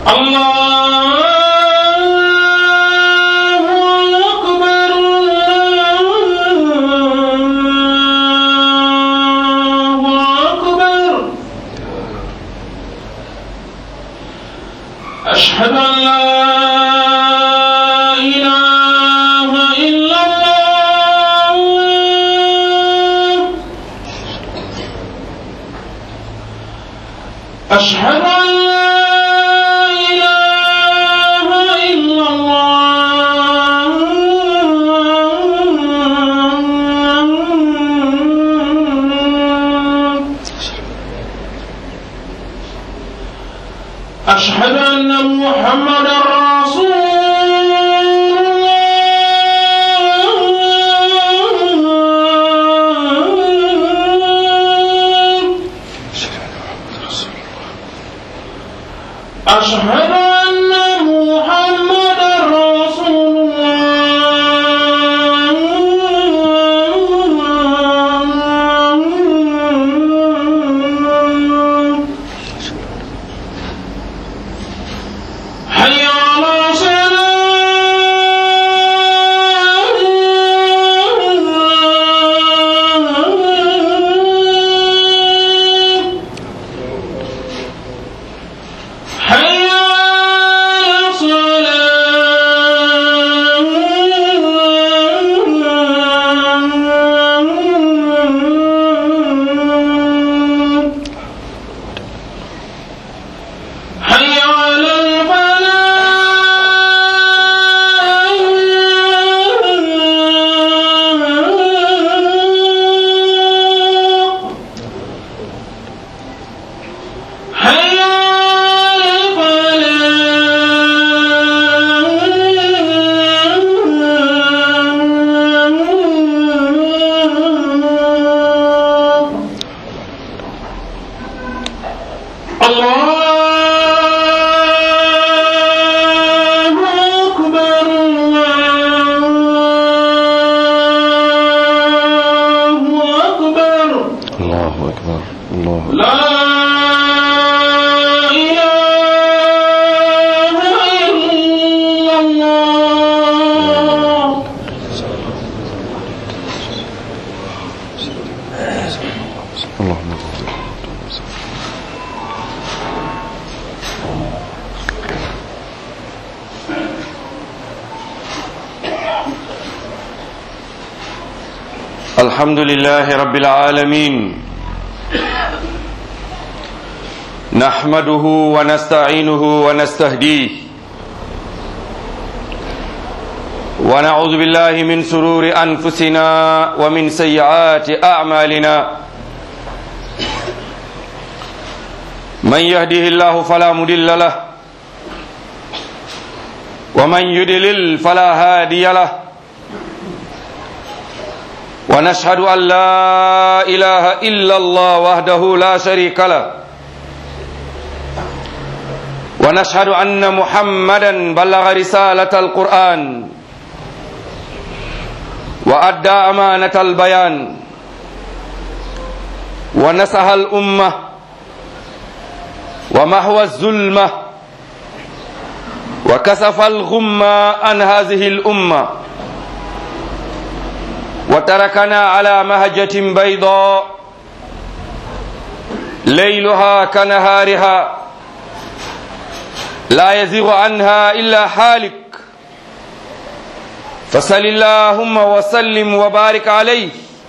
أشهد أن لا إله إلا الله أشهد أن لا إله إلا الله أشهد أن محمدا رسول أشهد أن محمدا رسول الله حي على الصلاة حي الحمد لله رب العالمين نحمده ونستعينه ونستهديه ونعوذ بالله من شرور أنفسنا ومن سيئات أعمالنا من يهده الله فلا مضل له ومن يضلل فلا هادي له ونشهد أن لا إله إلا الله وحده لا شريك له ونشهد أن محمدا بلغ رسالة القرآن وأدى أمانة البيان ونصح الأمة ومحو الظلمة وكشف الغمة عن هذه الأمة وتركنا على مهجة بيضاء ليلها كنهارها لا يزيغ عنها إلا حالك فصل اللهم وسلم وبارك عليه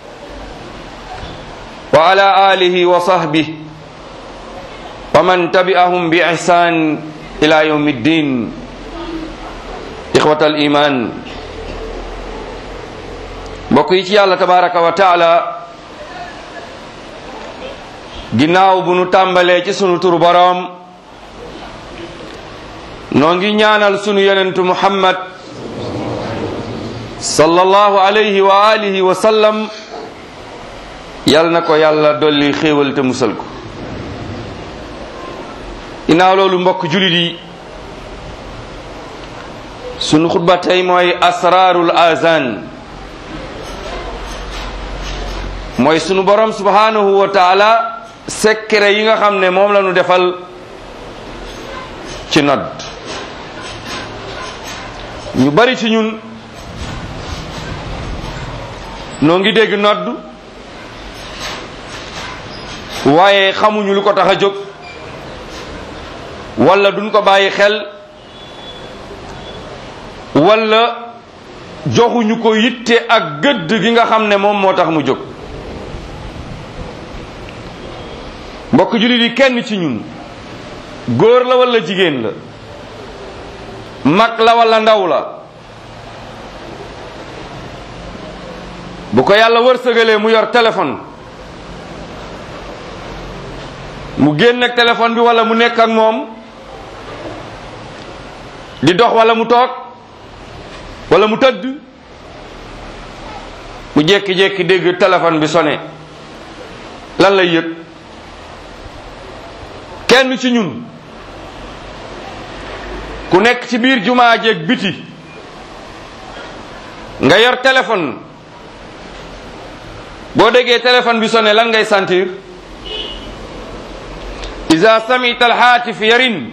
وعلى آله وصحبه ومن تبعهم بإحسان إلى يوم الدين إخوة الإيمان mbokk yi ci yàlla tabaraka wa taala ginnaaw bu nu tàmbalee ci sunu turu boroom noo ngi ñaanal sunu yonentu Muhammad sallallahu alayhi wa alihi wa sallam yal na ko yàlla dolli xéewal te musal ko ginnaaw loolu mbokk julit yi sunu xutba tey mooy asrarul azan mooy sunu borom subhanahu wa taala secret yi nga xam ne moom la ñu defal ci nodd. ñu bari ci ñun noo ngi dégg nodd waaye xamuñu lu ko tax a jóg wala duñ ko bàyyi xel wala joxuñu ko yitte ak gëdd gi nga xam ne moom moo tax mu jóg. mbokk jullit yi, kenn ci ñun góor la wala jigéen la, mag la wala ndaw la, bu ko yàlla wërsëgalee mu yor téléphone, mu génn ak téléphone bi wala mu nekk ak moom di dox wala mu toog wala mu tëdd, mu jékki-jékki dégg téléphone bi sonné, lan lay yëg? kenn ci ñun ku nekk ci biir jumaa jeeg biti nga yor téléphone, boo déggee téléphone bi sonné lan ngay sentir? iza samita alhaatif yarin,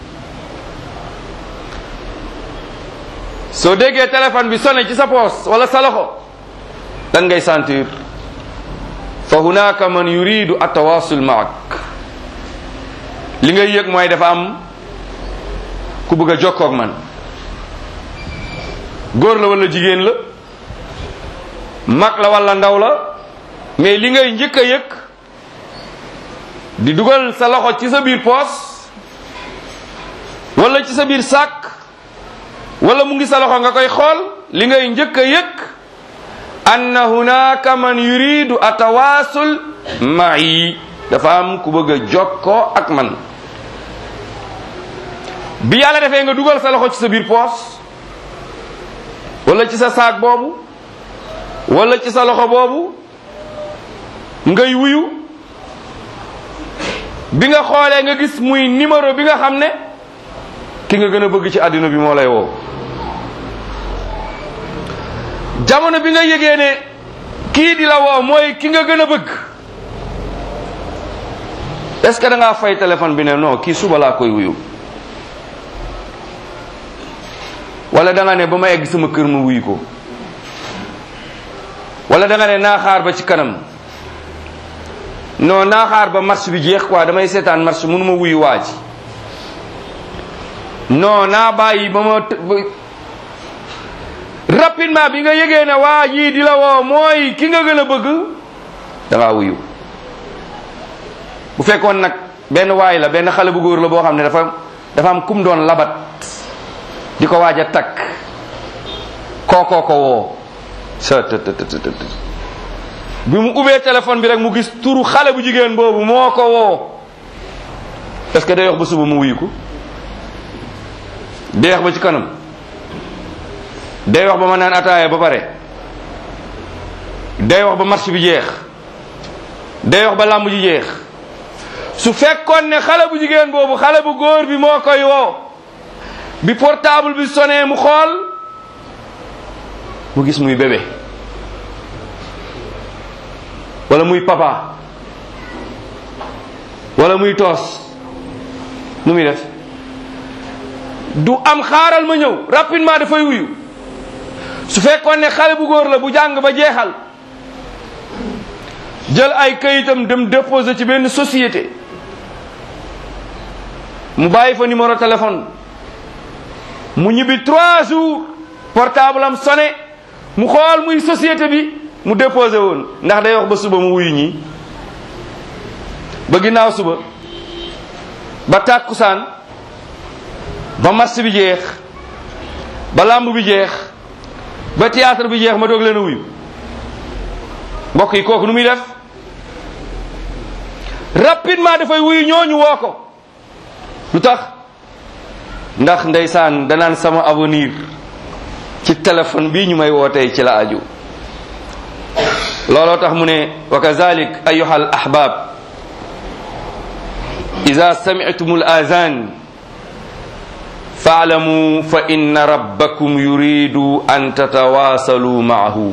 soo déggee téléphone bi sonné ci sa poos wala sa loxo lan ngay sentir? fa hunaka man yuridu atawasul maak, li ngay yëg mooy dafa am ku bëgg a jokkoo ak man. góor la wala jigéen la, mag la wala ndaw la, mais li ngay njëkk a yëg di dugal sa loxo ci sa biir poos wala ci sa biir sac wala mu ngi sa loxo nga koy xool, li ngay njëkk a yëg anna hunaka man yuridu atawasul ma'i, dafa am ku bëgg a jokkoo ak man. bi yàlla defee nga dugal sa loxo ci sa biir poos wala ci sa saak boobu wala ci sa loxo boobu ngay wuyu, bi nga xoolee nga gis muy numéro bi nga xam ne ki nga gën a bëgg ci àddina bi moo lay woo. jamono bi nga yëgee ne kii di la woo mooy ki nga gën a bëgg, est-ce que da ngaa fay téléphone bi ne non kii suba laa koy wuyu, wala da nga ne ba ma egg sama kër ma wuyu ko, wala da nga ne naa xaar ba ci kanam, non naa xaar ba marche bi jeex quoi, damay seetaan marche mënuma wuyu waa ji, non naa bàyyi ba ma rapidement bi nga yëgee ne waa ji di la woo mooy ki nga gën a bëgg da ngaa wuyu. bu fekkoon nag benn waay la, benn xale bu góor la boo xam ne dafa am kum doon labat di ko waaj a takk, kookoo ko woo bi mu ubbee téléphone bi rek mu gis turu xale bu jigéen boobu moo ko woo, est-ce que day wax ba suba mu wuyu ko? day wax ba ci kanam? day wax ba ma naan ataaya ba pare? day wax ba marché bi jeex? day wax ba làmb ji jeex? su fekkoon ne xale bu jigéen boobu xale bu góor bi moo koy woo, bi portable bi sonné mu xool, mu gis muy bébé wala muy papa wala muy toos, nu muy def? du am xaaral ma ñëw, rapidement dafay wuyu. su fekkoon ne xale bu góor la bu jàng ba jeexal, jël ay kayitam dem déposer ci benn société, mu bàyyi fa numéro téléphone, mu ñibbi 3 jours portable am sonné, mu xool muy société bi mu déposé woon, ndax day wax ba suba mu wuyu ñi, ba ginnaaw suba, ba tàkkusaan, ba marché bi jeex, ba làmb bi jeex, ba théâtre bi jeex ma doog leen a wuyu? mbokk yi, kooku nu muy def? rapidement dafay wuyu ñooñu woo ko. lu tax? ndax ndeysaan danaan sama avenir ci téléphone bii ñu may wootee ci la aju. looloo tax mu ne wa kazalik ayuha al ahbab ida sami'tum al azan fa'lamu fa inna rabbakum yuridu an tatawasalu ma'ahu.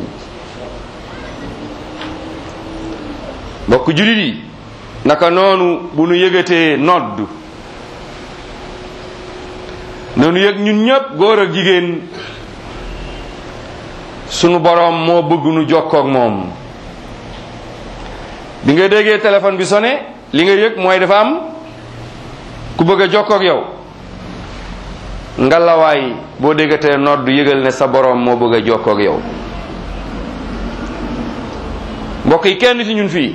mbokk julit yi, naka noonu bu nu yëgatee nodd noonu yëg ñun ñëpp góor ak jigéen sunu boroom moo bëgg nu jokkoog moom. bi nga déggee téléphone bi sonné li nga yëg mooy dafa am ku bëgg a jokkoog yow. ngalawaay boo déggatee nodd yëgal ne sa boroom moo bëgg a jokkoog yow. mbokk yi kenn ci ñun fii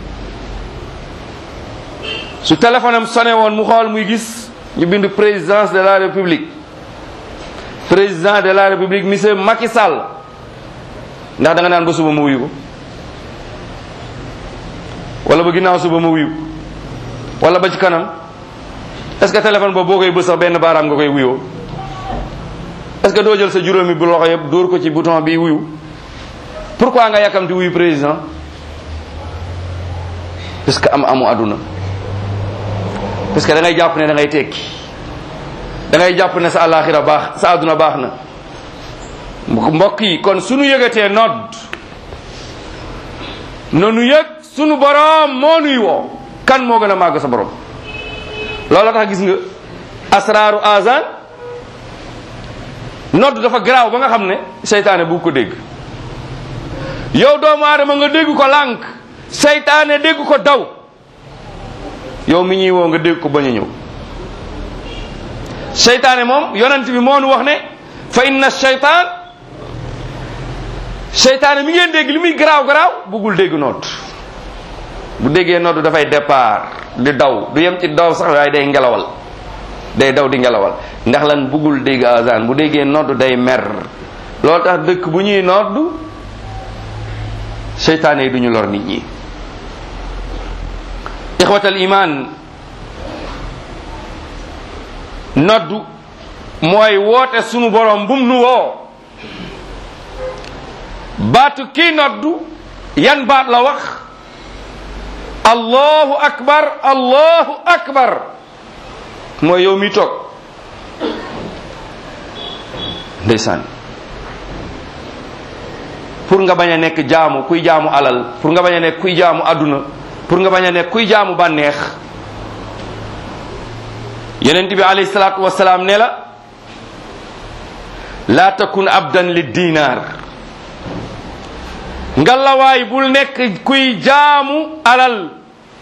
su téléphone am sonné woon mu xool muy gis ñu bind présidence de la république, président de la république monsieur Macky Sall, ndax da nga naan ba suba ma wuyu ko wala ba ginnaaw suba ma wuyu wala ba ci kanam? est-ce que téléphone boobu boo koy bës sax benn baaraam nga koy wuyoo? est-ce que doo jël sa juróomi bu loxo yëpp dóor ko ci bouton bi wuyu? pourquoi nga yàkkamti wuyu président? parce que amu àdduna, parce que da ngay jàpp ne da ngay tekki, da ngay jàpp ne sa àllaaxira baax, sa àdduna baax na. mbokk yi kon sunu yëgatee nodd nanu yëg sunu boroom moo nuy woo. kan moo gën a màgg sa boroom? loolu tax gis nga asraaru azan nodd dafa garaaw ba nga xam ne seytaane bu ko dégg. yow doomu aadama nga dégg ko lànk, seytaane dégg ko daw. yow mi ñuy woo nga dégg ko bañ a ñëw. seytaane moom yonent bi moo nu wax ne fa inna seytaane mi ngeen dégg li muy garaaw garaaw bëggul dégg nodd. bu déggee nodd dafay départ di daw, du yem ci daw sax waaye day ngelawal, day daw di ngelawal. ndax lan bëggul dégg azan. bu déggee nodd day mer. loolu tax dëkk bu ñuy nodd seytaane yi duñu lor nit ñi. ixwatal iman, noddu mooy woote sunu borom bum nu woo. baatu kii noddu yan baat la wax? allahu akbar, allahu akbar. mooy yow mi toog ndeysaan, pour nga bañ a nekk jaamu kuy jaamu alal, pour nga bañ a nekk kuy jaamu àdduna, pour nga bañ a nekk kuy jaamu bànneex. yonent bi alayhi salaatu wasalaam ne la laa takun abdan li dinaar, ngalawaay bul nekk kuy jaamu alal,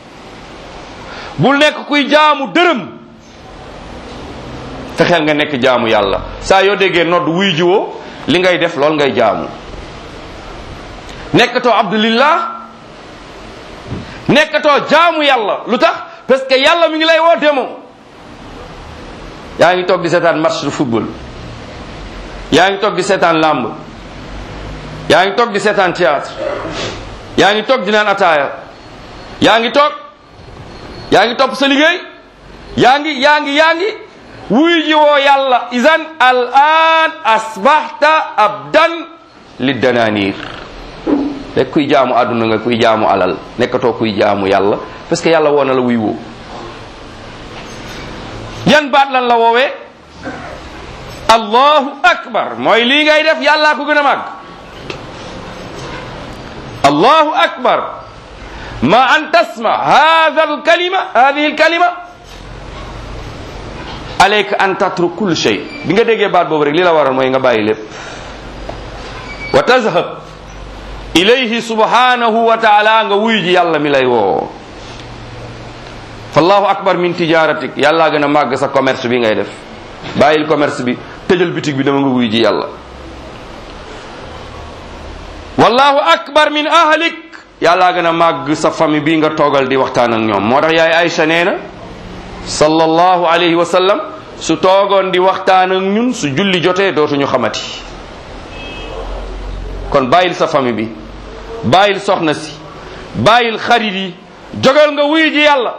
bul nekk kuy jaamu dërëm. fexeel nga nekk jaamu yàlla. saa yoo déggee nodd wuy jiwoo li ngay def lool ngay jaamu. nekkatoo abdulillah, nekkatoo jaamu yàlla. lu tax? parce que yàlla mi ngi lay woo demoo. yaa ngi toog di seetaan match de football, yaa ngi toog di seetaan làmb, yaa ngi toog di seetaan théâtre, yaa ngi toog di naan ataaya, yaa ngi toog, yaa ngi topp sa liggéey, yaa ngi wuy ji woo yàlla. izan al an asbahta abdan lid dananir. rek kuy jaamu àdduna nga, kuy jaamu alal, nekkatoo kuy jaamu yàlla, parce que yàlla woo na la wuy woo. yan baat lan la woowee? allahu akbar, mooy lii ngay def yàllaa ko gën a màgg. allahu akbar ma an tasma hadihi alkalima alayka an tatruk kull shay. bi nga déggee baat boobu rek li la waral mooy nga bàyyi lépp. wa tazhab ilayhi subhanahu wa taala, nga wuyu ji yàlla mi lay woo. fallahu akbar min tijaratik, yàllaa gën a màgg sa commerce bi ngay def. bàyyil commerce bi, tëjal bitig bi, dama nga wuyu ji yàlla. wallahu akbar min ahlik, yàllaa gën a màgg sa famille bi nga toogal di waxtaan ak ñoom. moo tax yaay Aïcha nee na sallallahu alayhi wa sallam, su toogoon di waxtaan ak ñun su julli jotee dootuñu xamati. kon bàyyil sa famille bi, bàyyil soxna si, bàyyil xarit yi, jógal nga wuyu ji yàlla.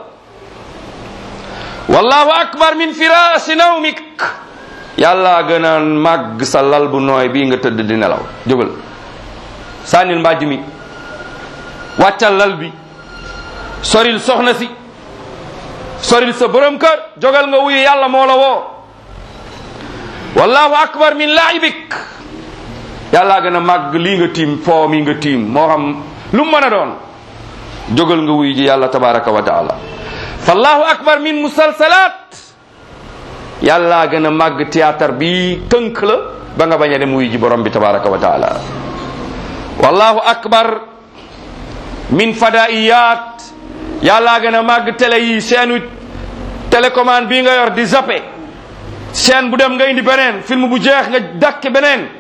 wallahu akbar min firaashi nawmik, yàlla gën a màgg sa lal bu nooy bii nga tëdd di nelaw. jógal sànnil mbàjj mi, wàccal lal bi, soril soxna si, soril sa borom kër, jógal nga wuyu yàlla moo la woo. wallahu akbar min laibik, yàlla gën a màgg lii nga tiim, foo mi nga tiim, moo xam lu mu mën a doon. jógal nga wuyu ji yàlla tabaraka wa taala. fallahu akbar min musalsalat, yàllaa gën a màgg théâtre bi tënk la ba nga bañ a dem wuyu ji borom bi tabaraka wa taala. wallahu akbar min fadaiyat, yàllaa gën a màgg télé yi, chaîne télécommande bii nga yor di zappe, chaîne bu dem nga indi beneen, film bu jeex nga dakke beneen,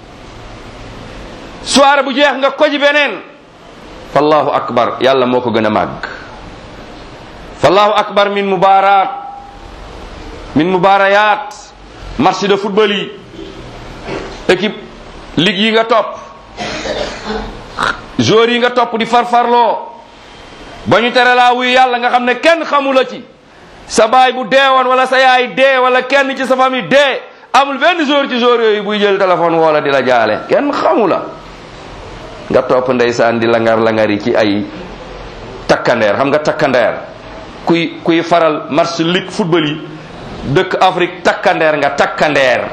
soirée bu jeex nga koji beneen. fallahu akbar, yàlla moo ko gën a màgg. fallahu akbar min mubarayat, match de football yi, équipe ligue yi nga topp, joueurs yi nga topp di farfarloo ba ñu tere laa wuyu yàlla nga xam ne kenn xamula ci, sa baay bu deewoon wala sa yaay dee wala kenn ci sa famille dee, amul benn joueur ci joueurs yooyu buy jël téléphone wala di la jaale, kenn xamula nga topp ndeysaan di langar-langari ci ay takkandeer. xam nga takkandeer, kuy faral match ligue football yi dëkk Afrique, takkandeer nga. takkandeer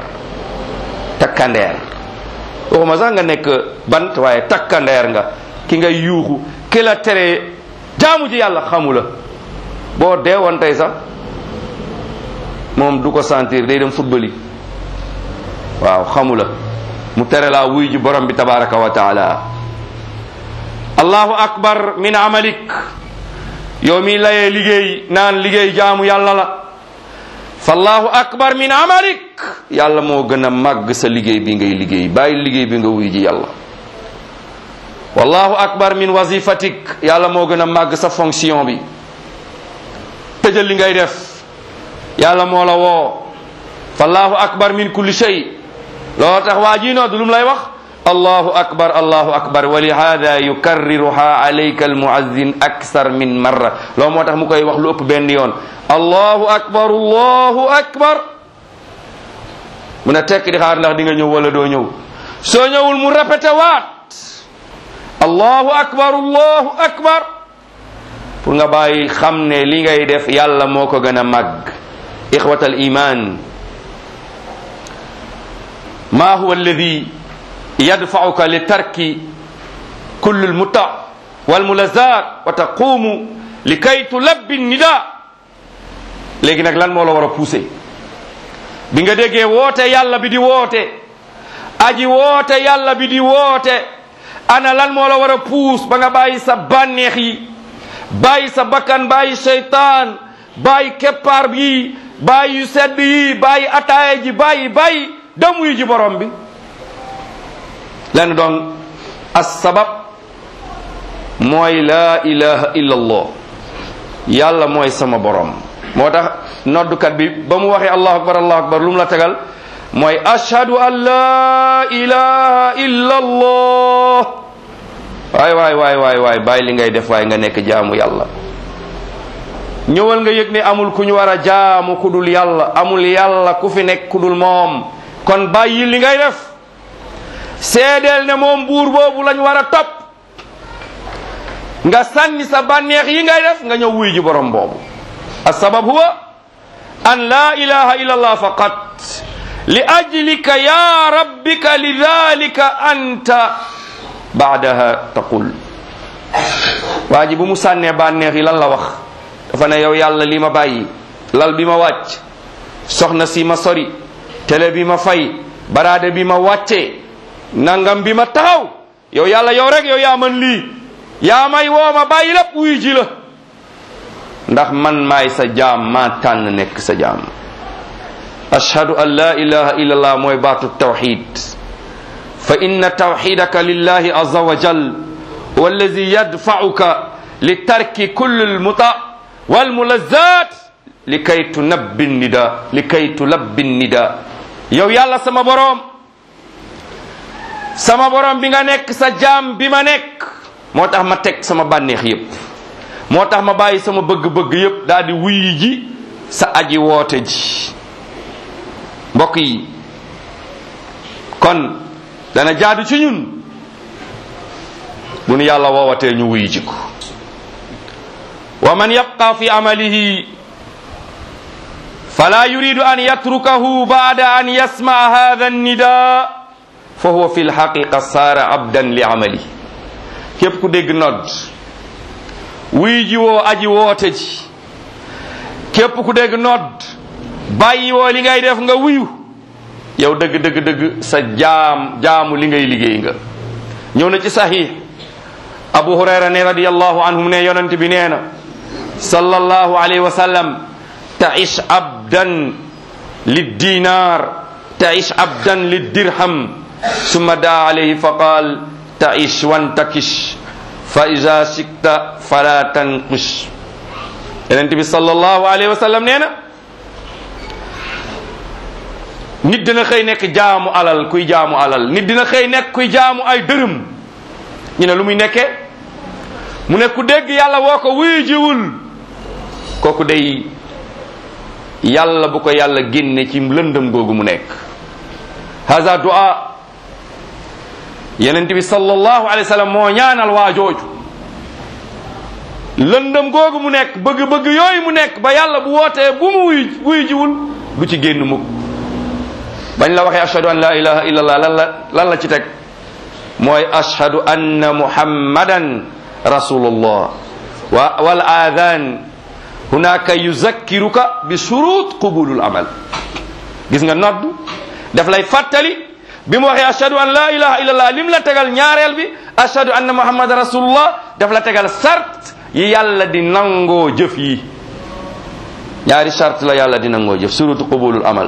waxuma sax nga nekk bant, waaye takkandeer nga. ki nga yuuxu, ki la tere jaamu ji yàlla xamula, boo dee woon tey sax moom du ko sentir, day dem football yi, waaw xamula, mu tere laa wuy ji borom bi tabaraka wa taala. allahu akbar min amalik, yow mi layee liggéey naan liggéey jaamu yàlla la, fallahu akbar min amalik, yàlla moo gën a màgg sa liggéey bi ngay liggéey, bàyyi liggéey bi nga wuy ji yàlla. wallahu akbar min wazifatik, yàlla moo gën a màgg sa fonction bi, tëjal li ngay def, yàlla moo la woo. fallahu akbar min kulli shay, loolu tax waa ji noonu lu mu lay wax, allahu akbar allahu akbar, wa lihada yukarriruha alayka almuazzin aksar min marra, loolu moo tax mu koy wax lu ëpp benn yoon, allahu akbar allahu akbar. mu ne tekk di xaar ndax di nga ñëw wala doo ñëw, soo ñëwul mu répété waat allahu akbar allahu akbar, pour nga bàyyi xam ne li ngay def yàlla moo ko gën a màgg. ixwatal iman, ma huwa alladi yadfa'uka li tarki kulli almuta walmulazat wa taqumu li kay tulabbi nida. léegi nag lan moo la war a poussé bi nga déggee woote yàlla bi di woote, aji woote yàlla bi di woote, ana lan moo la war a puus ba nga bàyyi sa bànneex yi, bàyyi sa bakkan, bàyyi seytaan, bàyyi keppaar bi, bàyyi yu sedd yi, bàyyi ataaya ji, bàyyi damu yi ji borom bi. lenn doon as sabab mooy laa ilaha illa allah, yàlla mooy sama borom. moo tax noddukat bi ba mu waxee allahu akbar lu mu la tegal mooy ashhadu an laa ilaha illa allah. waay bàyyi li ngay def, waaye nga nekk jaamu yàlla. ñëwal nga yëg ne amul ku ñu war a jaamu ku dul yàlla, amul yàlla ku fi nekk ku dul moom, kon bàyyi li ngay def, seedeel ne moom buur boobu lañ war a topp, nga sànni sa bànneex yi ngay def, nga ñëw wuy ji borom boobu. as-sabab huwa an la ilaha illa allah faqat li ajlika ya rabbika lidhalika anta ba'daha taqul. waa ji bu mu sànnee bànneex yi lan la wax? dafa ne yow yàlla li ma bàyyi, lal bi ma wàcc, soxna si ma sori, télé bi ma fay, baraade bi ma wàccee, nangam bi ma taxaw, yow yàlla yow rek yow yaa man lii, yaa may woo ma bàyyi lépp wuy ji la, ndax man maay sa jaam, maa tànn nekk sa jaam. ashhadu an la ilaha illa allah mooy baatu tawxid. fa inna tawxidaka lillahi azza wa jal wallazi yadfa'uka li tarki kulli almuta walmulazat likay tunabbi nida. yow yàlla sama borom bi nga nekk sa jaam bi ma nekk, moo tax ma teg sama bànneex yépp, moo tax ma bàyyi sama bëgg-bëgg yépp daal di wuyi ji sa aji woote ji. mbokk yi, kon dana jaadu ci ñun bu nu yàlla woowatee ñu wuyi ji ko. wa man yabqa fi amalihi fala yuridu an yatrukahu ba'da an yasma'a hadha an-nida fa huwa fi al-haqiqa saara abdan li amalihi. képp ku dégg nodd wuy ji woo aji woote ji, képp ku dégg nodd bàyyi woo li ngay def nga wuyu yow dëgg dëgg dëgg sa jaamu li ngay liggéey nga. ñëw na ci sahih Abu Hurayra ne radiyallahu anhu ne yonent bi nee na sallallahu alayhi wa sallam ta'ish abdan lid dinar ta'ish abdan lid dirham summa daa alayhi fa qaal ta'ish wantakish fa iza sikta fala tanqush. yonent bi sallallahu alayhi wa sallam nee na nit dina xëy nekk jaamu alal kuy jaamu alal nit dina xëy nekk kuy jaamu ay dërëm ñu ne lu muy nekkee mu ne ku dégg yàlla woo ko wuyu jiwul kooku day yàlla bu ko yàlla génne ci lëndëm googu mu nekk. haza du'a yonent bi sallallahu alayhi wa sallam moo ñaanal waa jooju lëndëm googu mu nekk bëgg-bëgg yooyu mu nekk ba yàlla bu wootee bu mu wuyu jiwul du ci génn mukk. bañ la waxee ashhadu an la ilaha illallah lan la ci teg mooy ashhadu anna muhammadan rasulullah wal adhan hunaka yuzakkiruka bi shurut qubulul amal. gis nga nodd daf lay fàttali bi mu waxee ashhadu an la ilaha illallah lim la tegal ñaareel bi ashhadu anna muhammadan rasulullah daf la tegal sart yi yàlla di nangoo jëf yi. ñaari sart la yàlla di nangoo jëf shurut qubulul amal.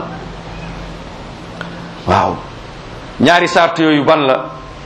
waaw ñaari sart yooyu ban la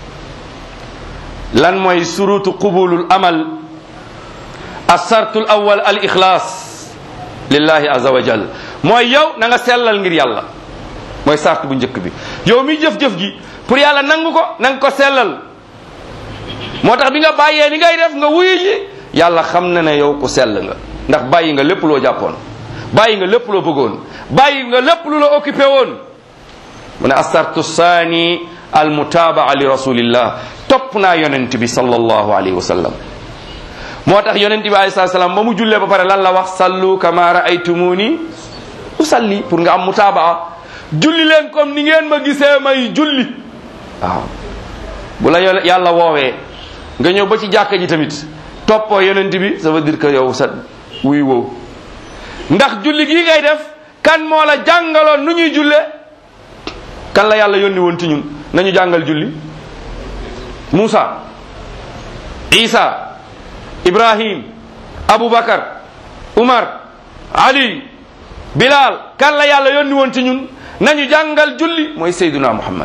lan mooy surutu qubulul amal as-sartul awwal al ikhlas lillahi azza wa jal mooy yow na nga sellal ngir yàlla mooy sart bu njëkk bi. yow mi jëf-jëf ji pour yàlla nangu ko na nga ko sellal moo tax bi nga bàyyee ni ngay def nga wuyu ji yàlla xam na ne yow ko sell nga ndax bàyyi nga lépp loo jàppoon bàyyi nga lépp loo bëggoon bàyyi nga lépp lu la occupé woon. mu ne asartu saani almutabaa li rasulillah topp naa yonent bi sallallahu alayhi wa sallam. moo tax yonent bi alayhi salaam ba mu jullee ba pare lan la wax sallu kama raaytumuni usalli pour nga am mutabaa julli leen comme ni ngeen ma gisee may julli. waaw bu la yàlla woowee nga ñëw ba ci jàkka ji tamit toppoo yonent bi ça veut dire que yow sa wuy wow ndax julli gii ngay def kan moo la jàngaloon nu ñuy julle kan la yàlla yónni woon ci ñun nañu jàngal julli Musa Isa Ibrahim Abubakar Umar Ali Bilal kan la yàlla yónni woon ci ñun nañu jàngal julli mooy Seydina Muhammad.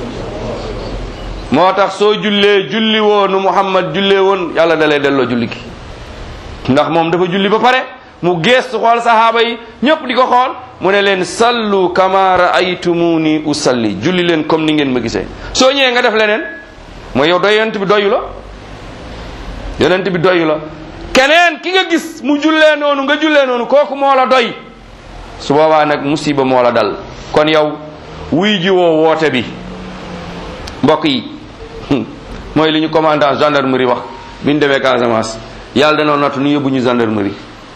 moo tax soo jullee julli woonu Muhammad jullee woon yàlla da lay delloo julli gi ndax moom dafa julli ba pare mu geestu xool sahaaba yi ñëpp di ko xool mu ne leen sallu kama raaytumuni usalli julli leen comme ni ngeen ma gisee. soo ñëwee nga def leneen mooy yow doy yonent bi doyu la yonent bi doyu la keneen ki nga gis mu jullee noonu nga jullee noonu kooku moo la doy su boobaa nag musiba moo la dal. kon yow wuy ji woo woote bi mbokk yi mooy li ñu commandant gendarmerie wax bi ñu demee Casamance yàlla danoo nattu ñu yóbbu ñu gendarmerie.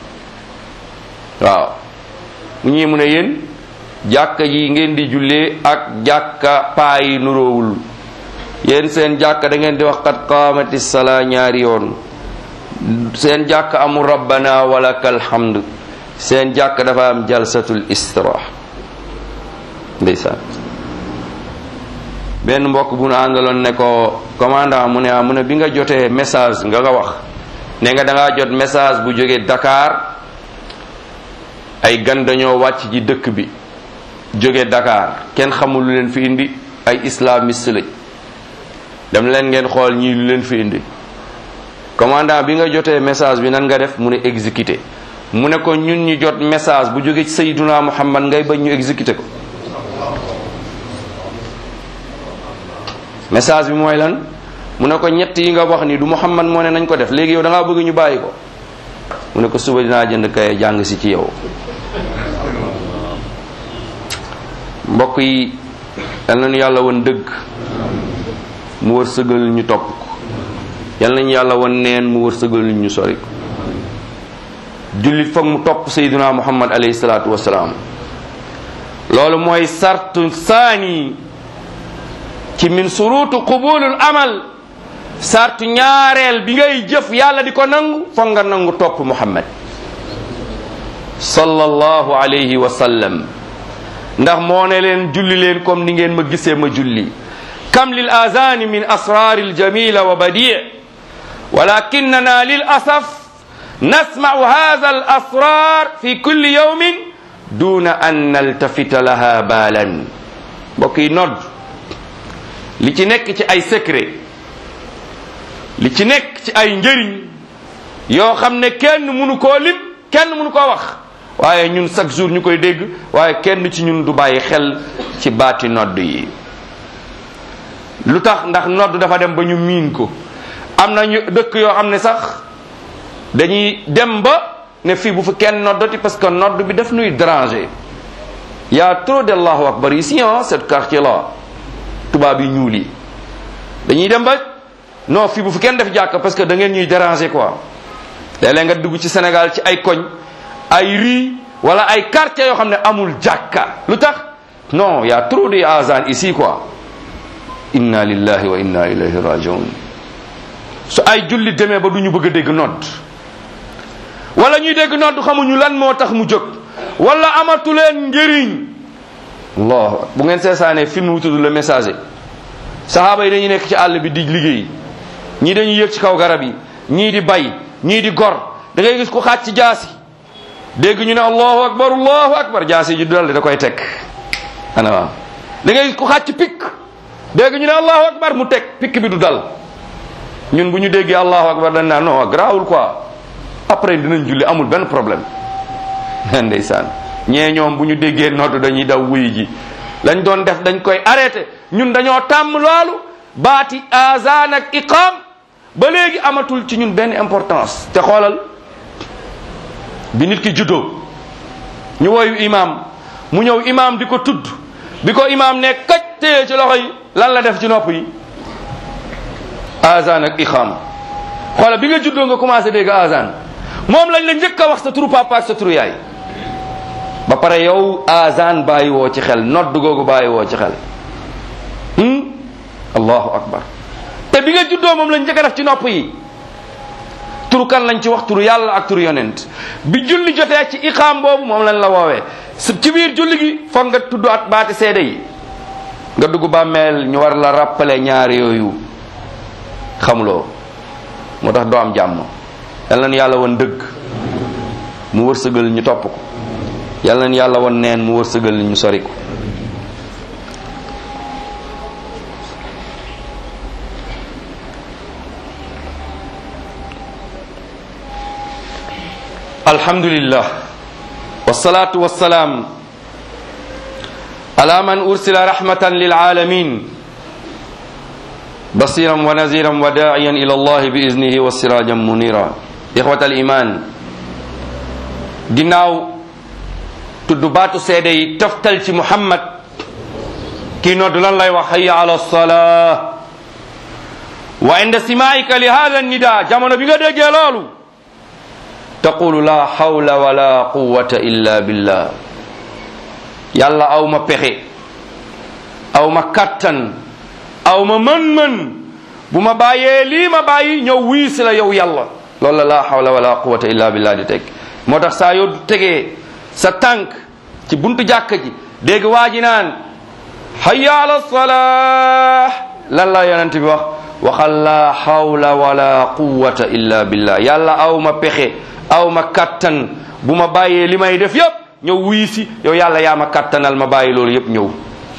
waaw mu ñii mu ne yéen jàkka ji ngeen di jullee ak jàkka paa yi nuroowul yéen seen jàkka da ngeen di wax qad qaamati salaa ñaari yoon seen jàkka amul rabbana walakal hamd seen jàkka dafa am jalsatul istirah. ndeysaan benn mbokk bu nu àndaloon ne ko commandant mu ne bi nga jotee message nga wax ne nga da ngaa jot message bu jógee Dakar ay gan dañoo wàcc ci dëkk bi jóge Dakar kenn xamul lu leen fi indi ay islamiste lañ dem leen ngeen xool ñii lu leen fi indi. commandant bi nga jotee message bi nan nga def mu ne exécuté mu ne ko ñun ñu jot message bu jóge ci Sayyiduna Muhammad ngay bañ ñu exécuté ko. message bi mooy lan mu ne ko ñett yi nga wax ni du Muhammad moo ne nañ ko def léegi yow da ngaa bëgg ñu bàyyi ko mu ne ko suba dinaa jënd kay jàng si ci yow. mbokk yi yal nañu yàlla won dëgg mu wërsëgal ñu topp ko yal nañu yàlla won neen mu wërsëgal ñu sori ko. jullit foog mu topp Sayyiduna Muhammad alayhi salaatu wasalaam loolu mooy sartu saani ci min surutu qubulul amal sartu ñaareel bi ngay jëf yàlla di ko nangu foog nga nangu topp Muhammad sallallahu alayhi wa sallam ndax moo ne leen julli leen comme ni ngeen ma gisee ma julli kam lil azani min asrar al jamila wa badi' walakinna lil asaf nasma'u hadha al asrar fi kulli yawmin duna an naltafita laha balan. mbokk yi nodd li ci nekk ci ay secret, li ci nekk ci ay njëriñ yoo xam ne kenn mënu koo lim, kenn mënu koo wax, waaye ñun chaque jour ñu koy dégg, waaye kenn ci ñun du bàyyi xel ci baati nodd yi. lu tax? ndax nodd dafa dem ba ñu miin ko. am na ñu dëkk yoo xam ne sax dañuy dem ba ne fii bu fi kenn noddati parce que nodd bi daf nuy déranger. y a trop de Allahu akbar ici cette quartier là, tubaab yi ñuul yi dañuy dem ba non fii bu fi kenn def jàkk parce que da ngeen ñuy déranger quoi. léeg-léeg nga dugg ci Sénégal ci ay koñ, ay rii wala ay quartier yoo xam ne amul jàkka. lu tax? non y a trop de azan ici quoi. inna lillahi wa inna ilayhi rajiun. su ay julli demee ba du ñu bëgg a dégg nodd, wala ñuy dégg nodd xamuñu lan moo tax mu jóg, wala amatu leen njëriñ. Allah, bu ngeen seesaanee film wu tudd Le Messager, sahaaba yi dañuy nekk ci àll bi di liggéey, ñii dañuy yëg ci kaw garab yi, ñii di bay, ñii di gor. da ngay gis ku xaaj ci jaasi, dégg ñu ne allahu akbar, jaasi ji dal da koy teg. ana waaw. da ngay gis ku xaaj ci pikk, dégg ñu ne allahu akbar mu teg pikk bi du dal. ñun bu ñu déggee allahu akbar dañ naan non garaawul quoi, après dinañ julli, amul benn problème. ndeysaan, ñee ñoom bu ñu déggee nodd dañuy daw wuy ji, lañ doon def dañ koy arrêté. ñun dañoo tàmm loolu, baati azan ak iqam ba léegi amatul ci ñun benn importance. te xoolal bi nit ki juddoo ñu woyu imam, mu ñëw imam di ko tudd, bi ko imam ne kaj téye ci loxo yi, lan la def ci nopp yi? azan ak iqam. xoolal bi nga juddoo nga commencé dégg azan, moom lañ la njëkk a wax sa turu papa ak sa turu yaay, ba pare yow azan bàyyi woo ci xel, nodd googu bàyyi woo ci xel. allahu akbar. te bi nga juddoo moom lañ njëkk a def ci nopp yi, turu kan lañ ci wax? turu yàlla ak turu yonent. bi julli jotee ci iqaam boobu moom lañ la woowee. ci biir julli gi foog nga tudd at baati seede yi, nga dugg bàmmeel ñu war la rappeler ñaar yooyu, xamuloo, moo tax doo am jàmm. yal na yàlla woon dëgg mu wërsëgal ñu topp ko, yal na yàlla woon neen mu wërsëgal ñu sori ko. alhamdulillah wassalatu wassalaam ala man ursila rahmatan lil alamin basiran wa naziran wa da'iyan ila allah bi iznihi wa sirajan munira. ixwatal iman, ginnaaw tudd baatu seede yi toftal ci Muhammad, kii nodd lan lay wax? hayya ala salaa. wa inda simaika li hada nida, jamono bi nga déggee loolu, taqulu la hawla wala quwwata illa billah. yàlla aw ma pexe, aw ma kattan, aw ma mën-mën, bu ma bàyyee lii ma bàyyi ñëw wuy si la yow yàlla. loolu la hawla wala quwwata illa billah di teg. moo tax saa yoo tegee sa tànk ci buntu jàkka ji, dégg waa ji naan hayya ala salah, lan la yonent bi wax? waxal la hawla wala quwwata illa billah. yàlla aw ma pexe, aw ma kattan, bu ma bàyyee li may def yépp ñëw wuy si yow yàlla, yaa ma kattanal ma bàyyi loolu yépp ñëw.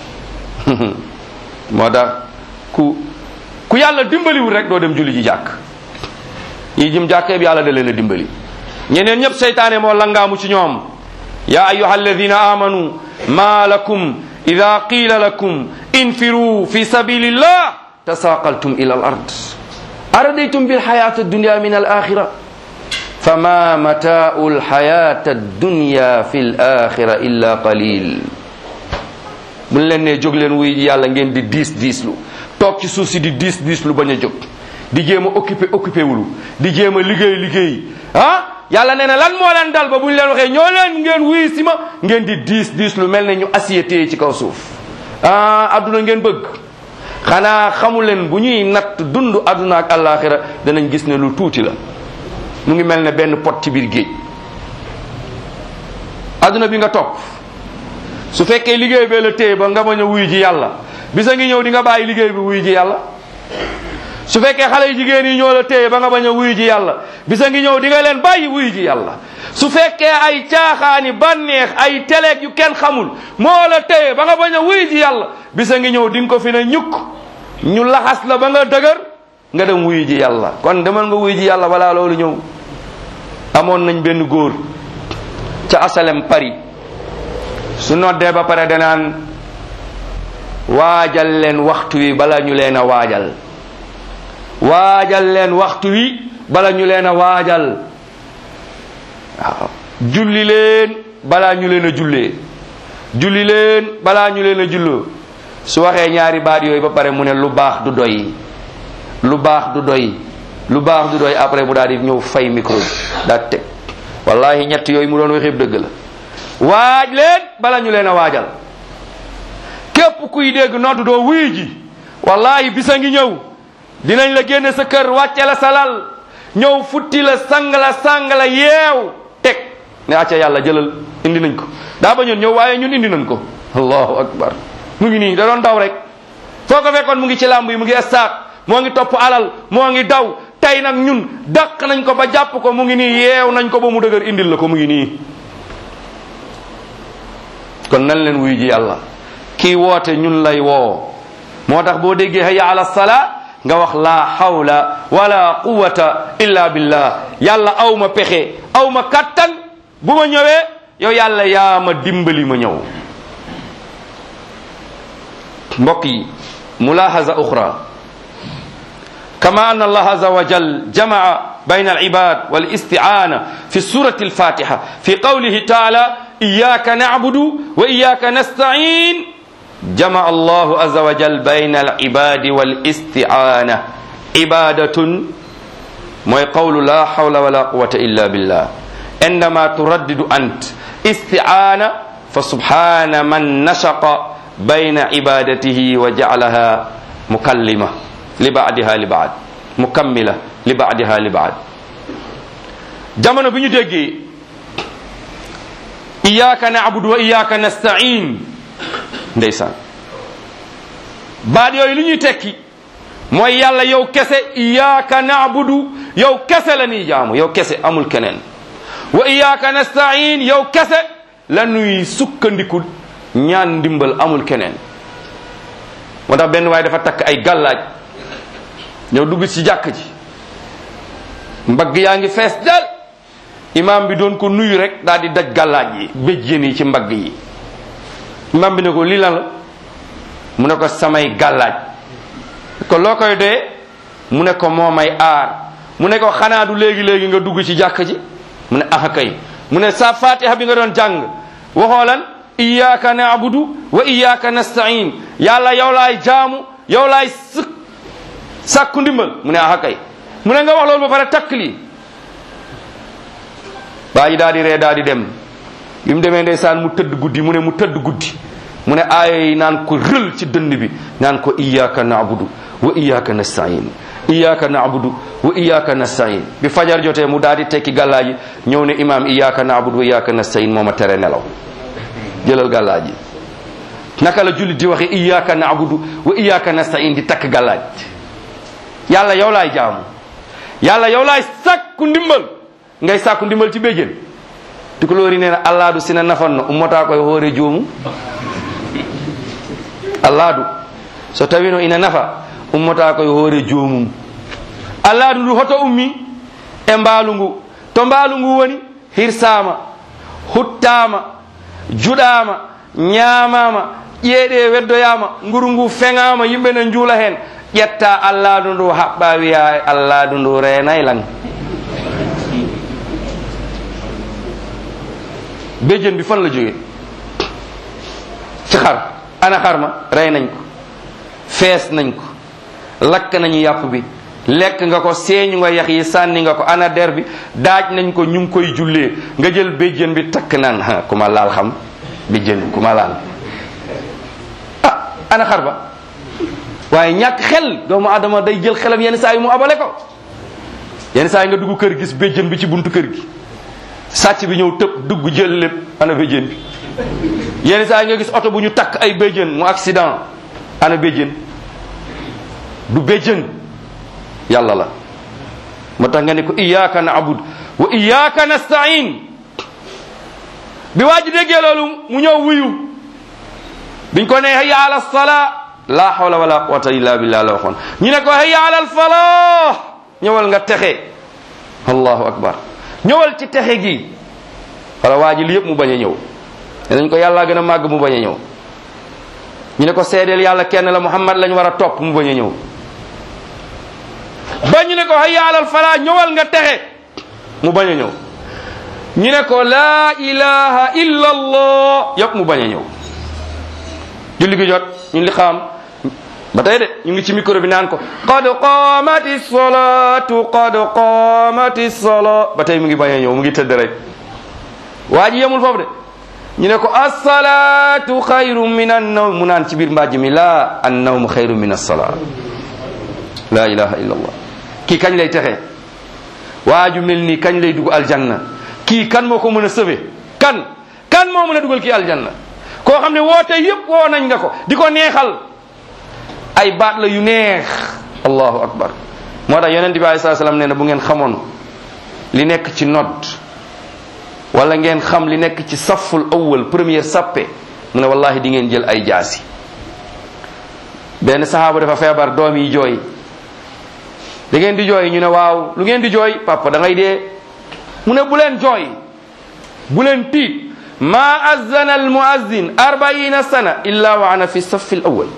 moo tax ku yàlla dimbaliwul rek doo dem julli ji jàkk. ñi jëm jàkk yëpp yàlla da leen a dimbali. ñeneen ñëpp seytaane moo langaamu ci ñoom. ya ayuha alladina amanu ma lakum ida qila lakum infiru fi sabilillah tasaqaltum ila al ard aradaytum bil hayati ad-dunya min al akhirah fama mataa'u al hayati ad-dunya fi al akhirah illa qalil. buñ leen ne jóg leen wuy yàlla ngeen di diis lu toog ci suuf si di diis lu bañ a jóg, di jéem a occupé wulu, di jéem a liggéey yàlla nee na lan moo leen dal ba buñ leen waxee ñoo leen ngeen wuy si ma ngeen di diis lu mel ne ñu assiette ci kaw suuf. adduna ngeen bëgg? xanaa xamu leen bu ñuy natt dund adduna ak àllaaxira danañ gis ne lu tuuti la, mu ngi mel ne benn pot ci biir géej. adduna bi nga topp su fekkee liggéey bee la téye ba nga bañ a wuyu ji yàlla bisa ngi ñëw di nga bàyyi liggéey bi wuyu ji yàlla. su fekkee xale yu jigéen yi ñoo la téye ba nga bañ a wuyu ji yàlla bisa ngi ñëw di nga leen bàyyi wuyu ji yàlla. su fekkee ay caaxaani bànneex ay teleeg yu kenn xamul moo la téye ba nga bañ a wuyu ji yàlla bisa ngi ñëw di nga ko fi ne ñukk ñu laxas la ba nga dëgër nga dem wuyu ji yàlla. kon demal nga wuyu ji yàlla balaa loolu ñëw. amoon nañ benn góor ca asalem Paris su noddee ba pare danaan waajal leen waxtu wi bala ñu leen a waajal. waajal leen waxtu wi bala ñu leen a waajal. waaw julli leen balaa ñu leen a jullee. julli leen balaa ñu leen a julloo. su waxee ñaari baat yooyu ba pare mu ne lu baax du doy. lu baax du doy. lu baax du doy après mu daal di ñëw fay micro bi daal teg. wallahi ñett yooyu mu doon wax yëpp dëgg la. waaj leen bala ñu leen a waajal. képp kuy dégg nodd doo wuyu ji. wallahi bisa ngi ñëw. dinañ la génne sa kër wàcce la salal ñëw futti la sang la yeew teg ne acca yàlla jëlal indi nañ ko daa bañoon ñëw waaye ñun indi nañ ko. allahu akbar mu ngi nii da doon daw rek foo ko fekkoon mu ngi ci làmb yi mu ngi estaat moo ngi topp alal moo ngi daw tey nag ñun dàq nañ ko ba jàpp ko mu ngi nii yeew nañ ko ba mu dëgër indil la ko mu ngi nii. kon nan leen wuyu ji yàlla kii woote ñun lay woo moo tax boo déggee hayya ala salaa nga wax la hawla wala quwwata illa billah yàlla aw ma pexe aw ma kattan bu ma ñëwee yow yàlla yaa ma dimbali ma ñëw. mbokk yi mulahaza uxra kama anna allah azza wa jal jamaa bayna al-ibad wal isti'ana fi surati al-fatiha fi qawlihi ta'ala iyyaka na'budu wa iyyaka nasta'in jama allahu azza wa jal bayna al ibadi wal isti'ana. ibadatun mooy qawlu la hawla wala quwwata illa billah. indama turaddidu ant isti'ana fa subhana man nashaqa bayna ibadatihi wa ja'alaha mukallima li ba'diha li ba'd mukammila li ba'diha li ba'd. jamono bi ñu déggee iyyaka na'budu wa iyyaka nasta'in ndeysaan baat yooyu li ñuy tekki mooy yàlla yow kese iyyaka na'budu yow kese la ñuy jaamu yow kese amul keneen. wa iyyaka nasta'in yow kese la ñuy sukkandiku ñaan ndimbal amul keneen. moo tax benn waaye dafa takk ay gàllaaj ñëw dugg ci jàkk ji mbagg yaa ngi fees dal imam bi doon ko nuyu rek daal di daj gàllaaj yi béjjén yi ci mbagg yi. imam bi ne ko lii lan la mu ne ko samay gàllaaj ko loo koy doyee mu ne ko moo may aar. mu ne ko xanaa du léegi nga dugg ci jàkk ji mu ne ah kay. mu ne sa fatiha bi nga doon jàng waxoo lan iyyaka na'budu wa iyyaka nasta'in yàlla yow laay jaamu yow laay sàkku ndimbal mu ne ah kay. mu ne nga wax loolu ba pare takk lii. waa ji daal di ree daal di dem. bi mu demee ndeysaan mu tëdd guddi mu ne mu tëdd guddi mu ne aaya yi naan ko rël ci dënd bi naan ko iyyaka na'budu wa iyyaka nasta'in iyyaka na'budu wa iyyaka nasta'in. bi fajar jotee mu daal di tekki gàllaaji ñëw ne imaam iyyaka na'budu wa iyyaka nasta'in moo ma tere nelaw jëlal gàllaaji. naka la jullit di waxe iyyaka na'budu wa iyyaka nasta'in di takk gàllaaj. yàlla yow laay jaamu yàlla yow laay sàkku ndimbal ngay sàkku ndimbal ci béjjén. tukulóori nee na allaadu sina nafanno ummata koye hoore joomu. allaadu so tawino ina nafa ummata koye hoore joomum. allaadu ndu hoto ummi e mbaalu ngu to mbaalu ngu woni hirsama huttama juɗama ñamama ƴeeɗe weddoyama nguru ngu feŋama yimɓe ne juula hen ƴetta allaadu ndu haɓɓa wiya allaadu ndu reenay lan. béjjén bi fan la jógee ci xar ana xar ma rey nañ ko fees nañ ko lakk nañu yàpp bi lekk nga ko seeñu nga yax yi sànni nga ko ana der bi daaj nañ ko ñu ngi koy jullee nga jël béjjén bi takk naan ku ma laal xam béjjén ku ma laal ana xar ba. waaye ñàkk xel doomu adama day jël xelam yenn saa yi mu abale ko yenn saa yi nga dugg kër gis béjjén bi ci buntu kër gi sàcc bi ñëw tëb dugg jël lépp ana béjjén bi. yenn saa yi nga gis oto bu ñu takk ay béjjén mu accident ana béjjén du béjjén yàlla la. moo tax nga ne ko iyyaka na'budu wa iyyaka nasta'in bi waa ji déggee loolu mu ñëw wuyu biñ ko ne hayya ala salaa la hawla wala quwwata illa billah la waxoon ñu ne ko hayya ala al falah ñëwal nga texe allahu akbar ñëwal ci texe gi wala waa ji li yëpp mu bañ a ñëw dinañ ko yàlla gën a màgg mu bañ a ñëw ñu ne ko seedeel yàlla kenn la Muhammad lañ war a topp mu bañ a ñëw ba ñu ne ko hayya ala al falah ñëwal nga texe mu bañ a ñëw ñu ne ko laa ilaha illa allah yëpp mu bañ a ñëw julli gi jot ñun li xam ba tey de ñu ngi ci micro bi naan ko qad qaamati salatu qad qaamati salaa ba tey mu ngi bañ a ñëw mu ngi tëdd rek waa ji yemul foofu de ñu ne ko as-salaatu xayrun min an-nawm mu naan ci biir mbàjj mi laa an-nawm xayrun min as-salaa laa ilaha illa allah kii kañ lay texe waaju mel nii kañ lay dugg aljanna kii kan moo ko mën a sauver kan moo mën a dugal kii aljanna koo xam ne woote yëpp woo nañ nga ko di ko neexal ay baat la yu neex allahu akbar moo tax yonent bi alayhi salaam nee na bu ngeen xamoon li nekk ci nodd wala ngeen xam li nekk ci saful awwal première sappe mu ne wallahi di ngeen jël ay jaasi benn sahaaba dafa feebar doom yi jooy da ngeen di jooy ñu ne waaw lu ngeen di jooy papa da ngay dee mu ne bu leen jooy bu leen tiit ma azzana al muazzin 40 sana illa wa ana fi safi al awwal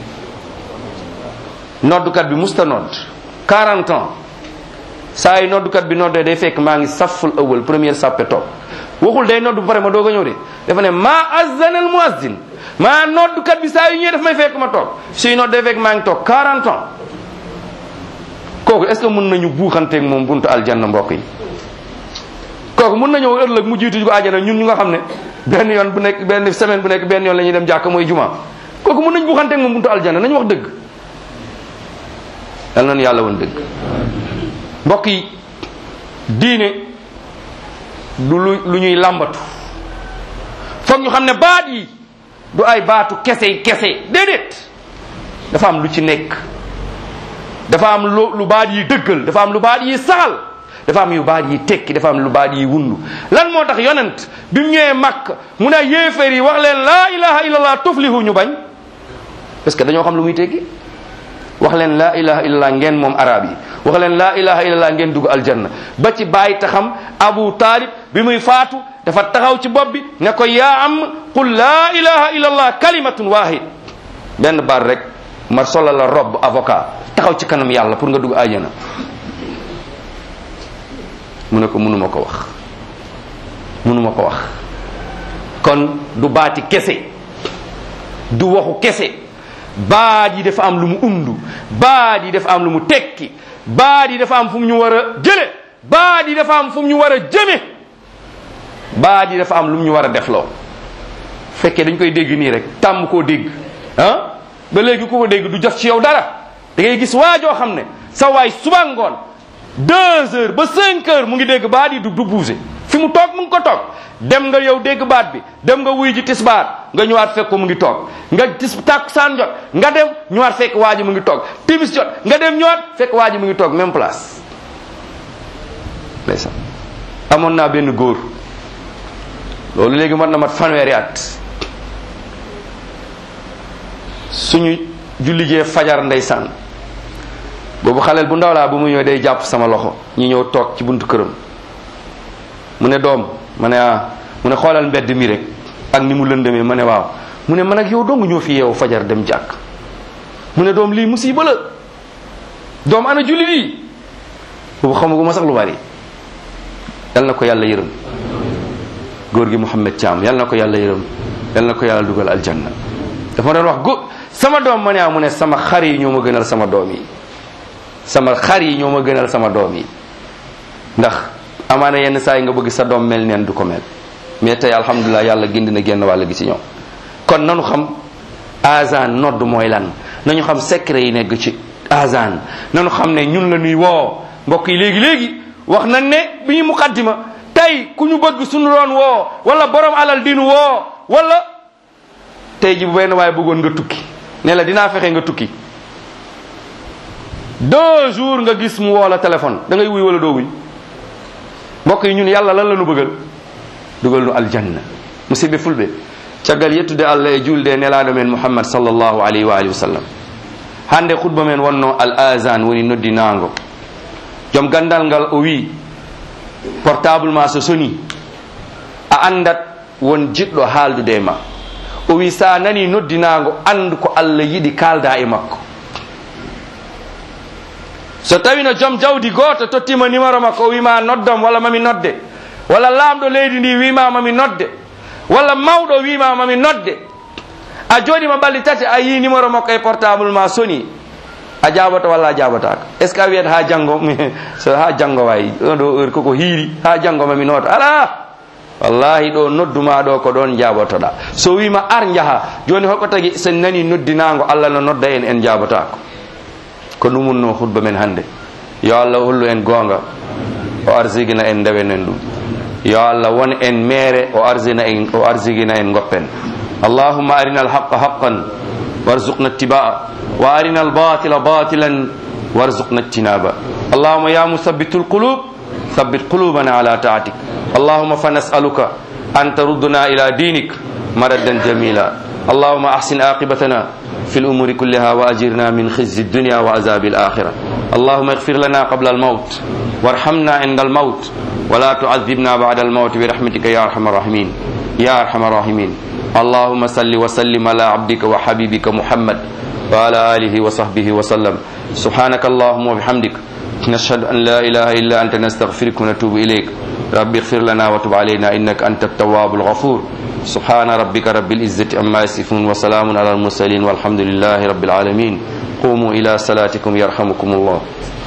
noddukat bi musta nodd 40 ans saa yi noddukat bi noddee day fekk maa ngi saful awwal première sappe toog waxul day nodd bu pare ma doog a ñëw de dafa ne ma azzana al muazzin maa noddukat bi saa yu ñëwee daf may fekk ma toog suy nodd day fekk maa ngi toog 40 ans kooku est ce que mën nañu buuxanteeg moom buntu aljanna mbokk yi kooku mën nañoo ëllëg mu jiitu ko àjjana ñun ñu nga xam ne benn yoon bu nekk benn semaine bu nekk benn yoon la ñuy dem jàkk mooy juma kooku mën nañu buuxanteeg moom buntu aljanna nañu wax dëgg yal nañu yàlla woon dëgg mbokk yi diine du lu ñuy làmbatu foog ñu xam ne baat yi du ay baatu kese déedéet dafa am lu ci nekk dafa am lu baat yi dëggal dafa am lu baat yi saxal dafa am yu baat yi tekki dafa am lu baat yi wundu lan moo tax yonent bi mu ñëwee Makka mu ne yéeféer yi wax leen laa ilaha illallah tuflihu ñu bañ parce que dañoo xam lu muy tekki wax leen laa ilaha illallah ngeen moom arab yi wax leen laa ilaha illallah ngeen dugg aljanna ba ci bàyyi taxam Abu Talib bi muy faatu dafa taxaw ci bopp bi ne ko yaa am qul laa ilaha illallah kalimatun wahid benn baat rek ma solo la robb avocat taxaw ci kanam yàlla pour nga dugg àjjana mu ne ko mënuma ko wax kon du baati kese du waxu kese baat yi dafa am lu mu undu baat yi dafa am lu mu tekki baat yi dafa am fu mu ñu war a jële baat yi dafa am fu mu ñu war a jëme baat yi dafa am lu mu ñu war a defloo fekkee dañ koy dégg nii rek tàmm koo dégg ah ba léegi ku ko dégg du jot ci yow dara da ngay gis waajoo xam ne sa waay suba ngoon 2 heures ba 5 heures mu ngi dégg baat yi du bouger fi mu toog mu ngi ko toog dem nga yow dégg baat bi dem nga wuy ji tisbaar nga ñëwaat fekk ko mu ngi toog nga takkusaan jot nga dem ñëwaat fekk waa ji mu ngi toog timis jot nga dem ñëwaat fekk waa ji mu ngi toog même place. ndeysaan amoon naa benn góor loolu léegi mën na mat fanweeri at suñu julli jee fajar ndeysaan boobu xaleel bu ndaw laa bu mu ñëw day jàpp sama loxo ñu ñëw toog ci buntu këram mu ne doom ma ne mu ne xoolal mbedd mi rek ak ni mu lëndëmee ma ne waaw mu ne man ak yow dong ñoo fi yeewu fajar dem jàkk mu ne doom lii musiba la doom ana julli lii boobu xamaguma sax lu bari yal na ko yàlla yërëm góor gi Mouhamed Thiam yal na ko yàlla yërëm yal na ko yàlla dugal aljanna dafa ma doon wax sama doom ma ne mu ne sama xar yi ñoo ma gënal sama doom yi sama xar yi ñoo ma gënal sama doom yi ndax amaana yenn saa yi nga bëgg sa doom mel neen du ko mel mais tey alhamdulilah yàlla gindi na génn wàll gi ci ñoom kon nanu xam azan nodd mooy lan nañu xam secret yi nekk ci azan nanu xam ne ñun la ñuy woo mbokk yi léegi wax nañ ne bi ñu muqaddima tey ku ñu bëgg suñu doon woo wala borom alal dinu woo wala tey ji bu benn waaye bëggoon nga tukki ne la dinaa fexe nga tukki 2 jours nga gis mu woo la téléphone da ngay wuy wala doo wuy mbokk yi ñun yàlla lan la nu bëggal dugal nu aljanna musidɓe fulɓe caggal yettude allah e julde nelaɗo men muhammad sallllahu alayhi wa alihi wa sallam hande khutba men wonno al azan woni noddinago joom gandal ngal o wi portable ma so soni a andat won jiɗɗo haaldude e ma o wi sa nani noddinago andu ko allah yiɗi kalda e makko so tawi no joom jawdi goto tottima numéro makko o wima noddam walla mami nodde walla lamɗo leydi ndi wima mami nodde walla mawɗo wima mami nodde a jooɗima ɓalli tati a yi numéro makko e portable ma soni a jaɓata walla a jaɓataka est ce que a wiyat ha janggo so ha janggo wayi ɗo heure koko hiiri ha janggo mami noota ala wallahi ɗo nodduma ɗo ko ɗon jaɓotoɗa so wima ar jaaha joni hoko tagui sen nani noddinago allah no nodda en jaɓotako ko ɗum wonno hutba men hande yo allah hollu en gonga o arsigina en ndewenen ɗum yo allah won en mere o arsigina en goppen allahumma arina alhaqa haqqan warzuqna ittiba'a wa arina albatila batilan warzuqna ijtinaba allahumma ya musabbitu alqulub ثبت قلوبنا على طاعتك اللهم فنسألك أن تردنا إلى دينك مردا جميلا اللهم أحسن عاقبتنا في الأمور كلها وأجرنا من خزي الدنيا وعذاب الآخرة اللهم اغفر لنا قبل الموت وارحمنا عند الموت ولا تعذبنا بعد الموت برحمتك يا أرحم الراحمين يا أرحم الراحمين اللهم صل وسلم على عبدك وحبيبك محمد وعلى آله وصحبه وسلم سبحانك اللهم وبحمدك نشهد أن لا إله إلا أنت نستغفرك ونتوب إليك رب اغفر لنا وتب علينا إنك أنت التواب الغفور سبحان ربك رب العزة عما يصفون وسلام على المرسلين والحمد لله رب العالمين قوموا إلى صلاتكم يرحمكم الله